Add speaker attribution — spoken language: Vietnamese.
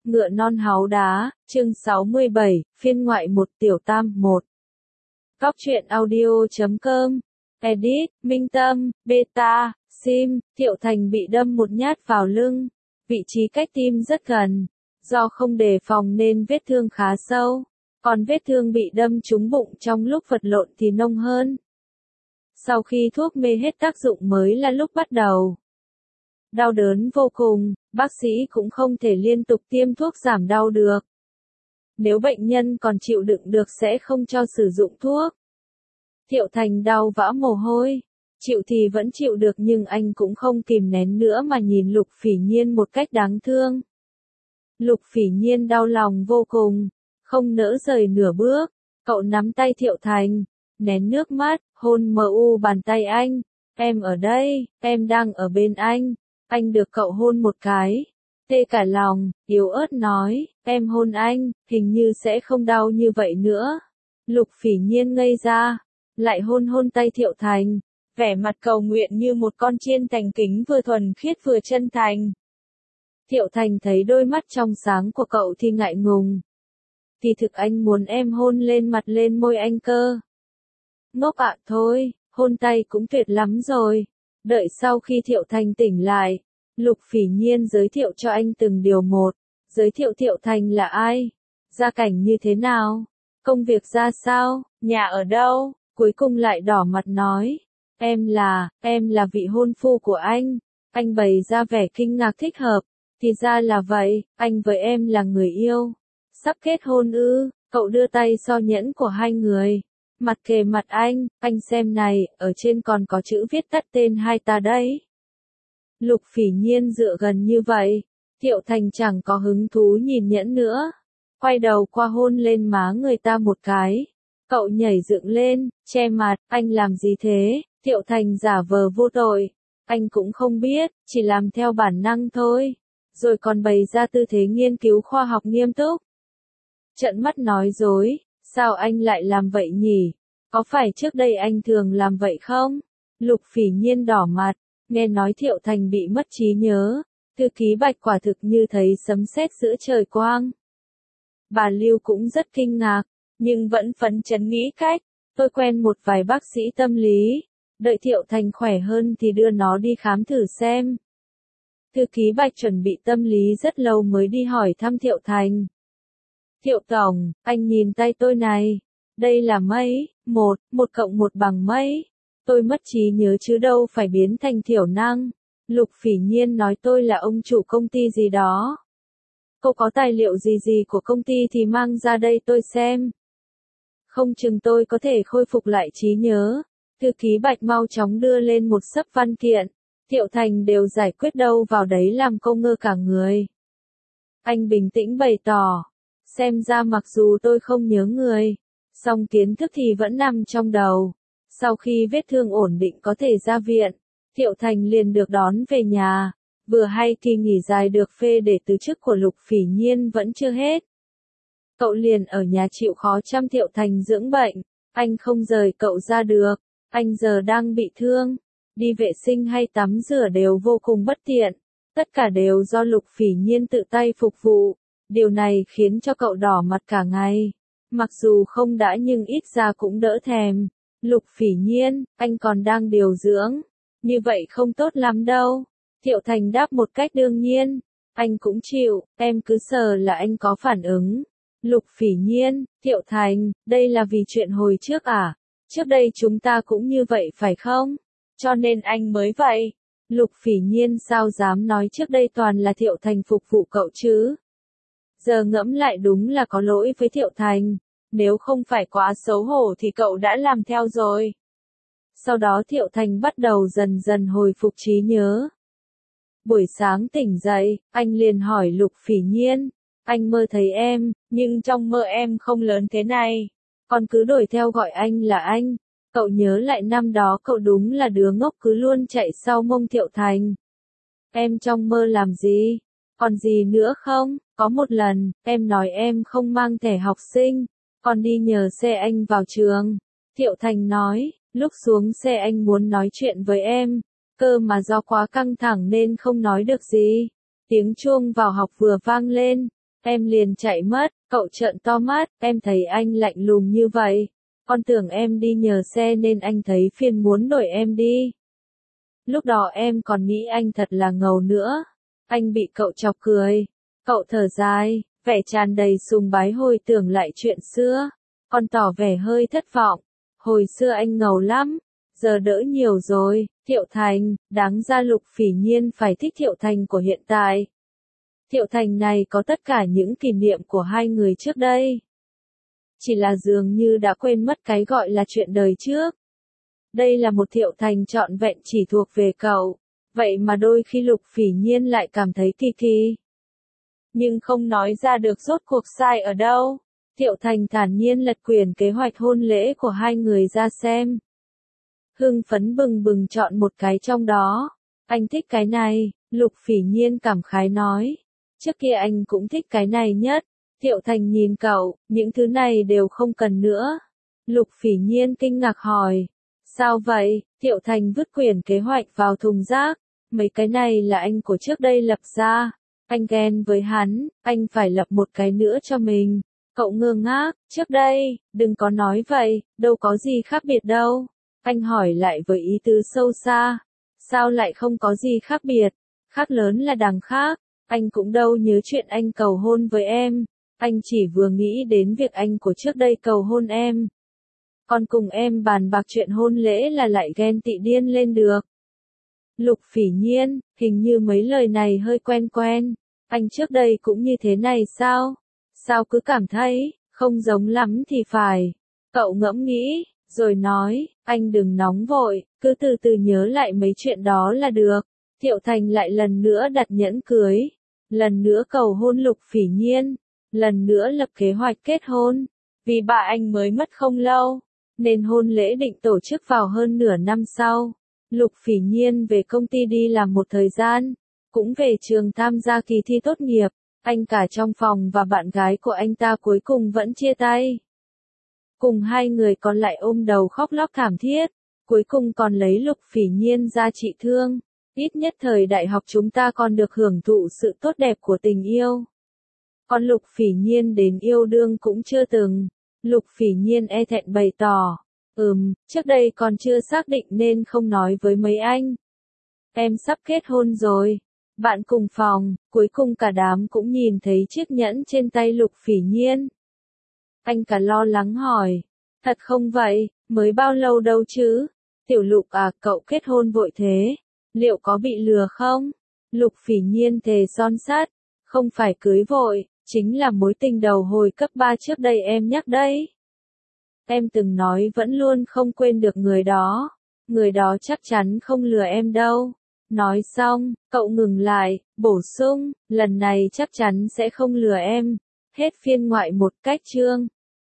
Speaker 1: Ngựa non háu đá, chương 67, phiên ngoại 1 tiểu tam 1. Góc truyện audio.com. Edit, Minh Tâm, Beta, Sim, Thiệu Thành bị đâm một nhát vào lưng. Vị trí cách tim rất gần. Do không đề phòng nên vết thương khá sâu. Còn vết thương bị đâm trúng bụng trong lúc vật lộn thì nông hơn. Sau khi thuốc mê hết tác dụng mới là lúc bắt đầu. Đau đớn vô cùng, bác sĩ cũng không thể liên tục tiêm thuốc giảm đau được. Nếu bệnh nhân còn chịu đựng được sẽ không cho sử dụng thuốc. Thiệu Thành đau vã mồ hôi. Chịu thì vẫn chịu được nhưng anh cũng không kìm nén nữa mà nhìn Lục Phỉ Nhiên một cách đáng thương. Lục Phỉ Nhiên đau lòng vô cùng, không nỡ rời nửa bước. Cậu nắm tay Thiệu Thành, nén nước mắt, hôn bàn tay anh. Em ở đây, em đang ở bên anh. Anh được cậu hôn một cái. Tê cả lòng, yếu ớt nói, em hôn anh, hình như sẽ không đau như vậy nữa. Lục Phỉ Nhiên ngây ra, lại hôn tay Thiệu Thành, vẻ mặt cầu nguyện như một con chiên thành kính vừa thuần khiết vừa chân thành. Thiệu Thành thấy đôi mắt trong sáng của cậu thì ngại ngùng. Thì thực anh muốn em hôn lên mặt lên môi anh cơ. Ngốc ạ thôi, hôn tay cũng tuyệt lắm rồi. Đợi sau khi Thiệu Thành tỉnh lại, Lục Phỉ Nhiên giới thiệu cho anh từng điều một. Giới thiệu Thiệu Thành là ai? Gia cảnh như thế nào? Công việc ra sao? Nhà ở đâu? Cuối cùng lại đỏ mặt nói. Em là vị hôn phu của anh. Anh bày ra vẻ kinh ngạc thích hợp. Thì ra là vậy, anh với em là người yêu. Sắp kết hôn ư? Cậu đưa tay so nhẫn của hai người. Mặt kề mặt anh xem này, ở trên còn có chữ viết tắt tên hai ta đấy. Lục Phỉ Nhiên dựa gần như vậy, Thiệu Thành chẳng có hứng thú nhìn nhẫn nữa. Quay đầu qua hôn lên má người ta một cái. Cậu nhảy dựng lên, che mặt, anh làm gì thế? Thiệu Thành giả vờ vô tội. Anh cũng không biết, chỉ làm theo bản năng thôi. Rồi còn bày ra tư thế nghiên cứu khoa học nghiêm túc. Trợn mắt nói dối. Sao anh lại làm vậy nhỉ? Có phải trước đây anh thường làm vậy không? Lục Phỉ Nhiên đỏ mặt, nghe nói Thiệu Thành bị mất trí nhớ. Thư ký Bạch quả thực như thấy sấm sét giữa trời quang. Bà Lưu cũng rất kinh ngạc, nhưng vẫn phấn chấn nghĩ cách. Tôi quen một vài bác sĩ tâm lý. Đợi Thiệu Thành khỏe hơn thì đưa nó đi khám thử xem. Thư ký Bạch chuẩn bị tâm lý rất lâu mới đi hỏi thăm Thiệu Thành. Thiệu Tổng, anh nhìn tay tôi này. Đây là mấy, 1 cộng 1 bằng mấy. Tôi mất trí nhớ chứ đâu phải biến thành thiểu năng. Lục Phỉ Nhiên nói tôi là ông chủ công ty gì đó. Cô có tài liệu gì của công ty thì mang ra đây tôi xem. Không chừng tôi có thể khôi phục lại trí nhớ. Thư ký Bạch mau chóng đưa lên một xấp văn kiện. Thiệu Thành đều giải quyết đâu vào đấy làm cô ngơ cả người. Anh bình tĩnh bày tỏ. Xem ra mặc dù tôi không nhớ người, song kiến thức thì vẫn nằm trong đầu. Sau khi vết thương ổn định có thể ra viện, Thiệu Thành liền được đón về nhà. Vừa hay kỳ nghỉ dài được phê để từ chức của Lục Phỉ Nhiên vẫn chưa hết. Cậu liền ở nhà chịu khó chăm Thiệu Thành dưỡng bệnh. Anh không rời cậu ra được. Anh giờ đang bị thương. Đi vệ sinh hay tắm rửa đều vô cùng bất tiện. Tất cả đều do Lục Phỉ Nhiên tự tay phục vụ. Điều này khiến cho cậu đỏ mặt cả ngày. Mặc dù không đã nhưng ít ra cũng đỡ thèm. Lục Phỉ Nhiên, anh còn đang điều dưỡng. Như vậy không tốt lắm đâu. Thiệu Thành đáp một cách đương nhiên. Anh cũng chịu, em cứ sờ là anh có phản ứng. Lục Phỉ Nhiên, Thiệu Thành, đây là vì chuyện hồi trước à? Trước đây chúng ta cũng như vậy phải không? Cho nên anh mới vậy. Lục Phỉ Nhiên sao dám nói trước đây toàn là Thiệu Thành phục vụ cậu chứ? Giờ ngẫm lại đúng là có lỗi với Thiệu Thành. Nếu không phải quá xấu hổ thì cậu đã làm theo rồi. Sau đó Thiệu Thành bắt đầu dần dần hồi phục trí nhớ. Buổi sáng tỉnh dậy, anh liền hỏi Lục Phỉ Nhiên. Anh mơ thấy em, nhưng trong mơ em không lớn thế này. Còn cứ đuổi theo gọi anh là anh. Cậu nhớ lại năm đó cậu đúng là đứa ngốc cứ luôn chạy sau mông Thiệu Thành. Em trong mơ làm gì? Còn gì nữa không? Có một lần, em nói em không mang thẻ học sinh, còn đi nhờ xe anh vào trường. Thiệu Thành nói, lúc xuống xe anh muốn nói chuyện với em, cơ mà do quá căng thẳng nên không nói được gì. Tiếng chuông vào học vừa vang lên, Em liền chạy mất, cậu trợn to mắt, em thấy anh lạnh lùng như vậy. Con tưởng em đi nhờ xe nên anh thấy phiền muốn đuổi em đi. Lúc đó em còn nghĩ anh thật là ngầu nữa. Anh bị cậu chọc cười. Cậu thở dài, vẻ tràn đầy sùng bái hồi tưởng lại chuyện xưa. Còn tỏ vẻ hơi thất vọng. Hồi xưa anh ngầu lắm. Giờ đỡ nhiều rồi. Thiệu Thành, đáng ra Lục Phỉ Nhiên phải thích Thiệu Thành của hiện tại. Thiệu Thành này có tất cả những kỷ niệm của hai người trước đây. Chỉ là dường như đã quên mất cái gọi là chuyện đời trước. Đây là một Thiệu Thành trọn vẹn chỉ thuộc về cậu. Vậy mà đôi khi Lục Phỉ Nhiên lại cảm thấy kỳ kỳ. Nhưng không nói ra được rốt cuộc sai ở đâu. Thiệu Thành thản nhiên lật quyển kế hoạch hôn lễ của hai người ra xem. Hưng phấn bừng bừng chọn một cái trong đó. Anh thích cái này, Lục Phỉ Nhiên cảm khái nói. Trước kia anh cũng thích cái này nhất. Thiệu Thành nhìn cậu, những thứ này đều không cần nữa. Lục Phỉ Nhiên kinh ngạc hỏi. Sao vậy? Thiệu Thành vứt quyển kế hoạch vào thùng rác. Mấy cái này là anh của trước đây lập ra. Anh ghen với hắn, anh phải lập một cái nữa cho mình. Cậu ngơ ngác, trước đây, đừng có nói vậy, đâu có gì khác biệt đâu. Anh hỏi lại với ý tứ sâu xa. Sao lại không có gì khác biệt? Khác lớn là đằng khác. Anh cũng đâu nhớ chuyện anh cầu hôn với em. Anh chỉ vừa nghĩ đến việc anh của trước đây cầu hôn em. Còn cùng em bàn bạc chuyện hôn lễ là lại ghen tị điên lên được. Lục Phỉ Nhiên, hình như mấy lời này hơi quen quen. Anh trước đây cũng như thế này sao? Sao cứ cảm thấy, không giống lắm thì phải. Cậu ngẫm nghĩ, rồi nói, anh đừng nóng vội, cứ từ từ nhớ lại mấy chuyện đó là được. Thiệu Thành lại lần nữa đặt nhẫn cưới. Lần nữa cầu hôn Lục Phỉ Nhiên. Lần nữa lập kế hoạch kết hôn. Vì bà anh mới mất không lâu, nên hôn lễ định tổ chức vào hơn nửa năm sau. Lục Phỉ Nhiên về công ty đi làm một thời gian, cũng về trường tham gia kỳ thi tốt nghiệp. Anh cả trong phòng và bạn gái của anh ta cuối cùng vẫn chia tay. Cùng hai người còn lại ôm đầu khóc lóc thảm thiết. Cuối cùng còn lấy Lục Phỉ Nhiên ra trị thương. Ít nhất thời đại học chúng ta còn được hưởng thụ sự tốt đẹp của tình yêu. Còn Lục Phỉ Nhiên đến yêu đương cũng chưa từng. Lục Phỉ Nhiên e thẹn bày tỏ. Trước đây còn chưa xác định nên không nói với mấy anh. Em sắp kết hôn rồi. Bạn cùng phòng, cuối cùng cả đám cũng nhìn thấy chiếc nhẫn trên tay Lục Phỉ Nhiên. Anh cả lo lắng hỏi. Thật không vậy, mới bao lâu đâu chứ? Tiểu Lục à, cậu kết hôn vội thế. Liệu có bị lừa không? Lục Phỉ Nhiên thề son sắt. Không phải cưới vội, chính là mối tình đầu hồi cấp 3 trước đây em nhắc đấy. Em từng nói vẫn luôn không quên được người đó. Người đó chắc chắn không lừa em đâu. Nói xong, cậu ngừng lại, bổ sung, lần này chắc chắn sẽ không lừa em. Hết phiên ngoại một cách chương.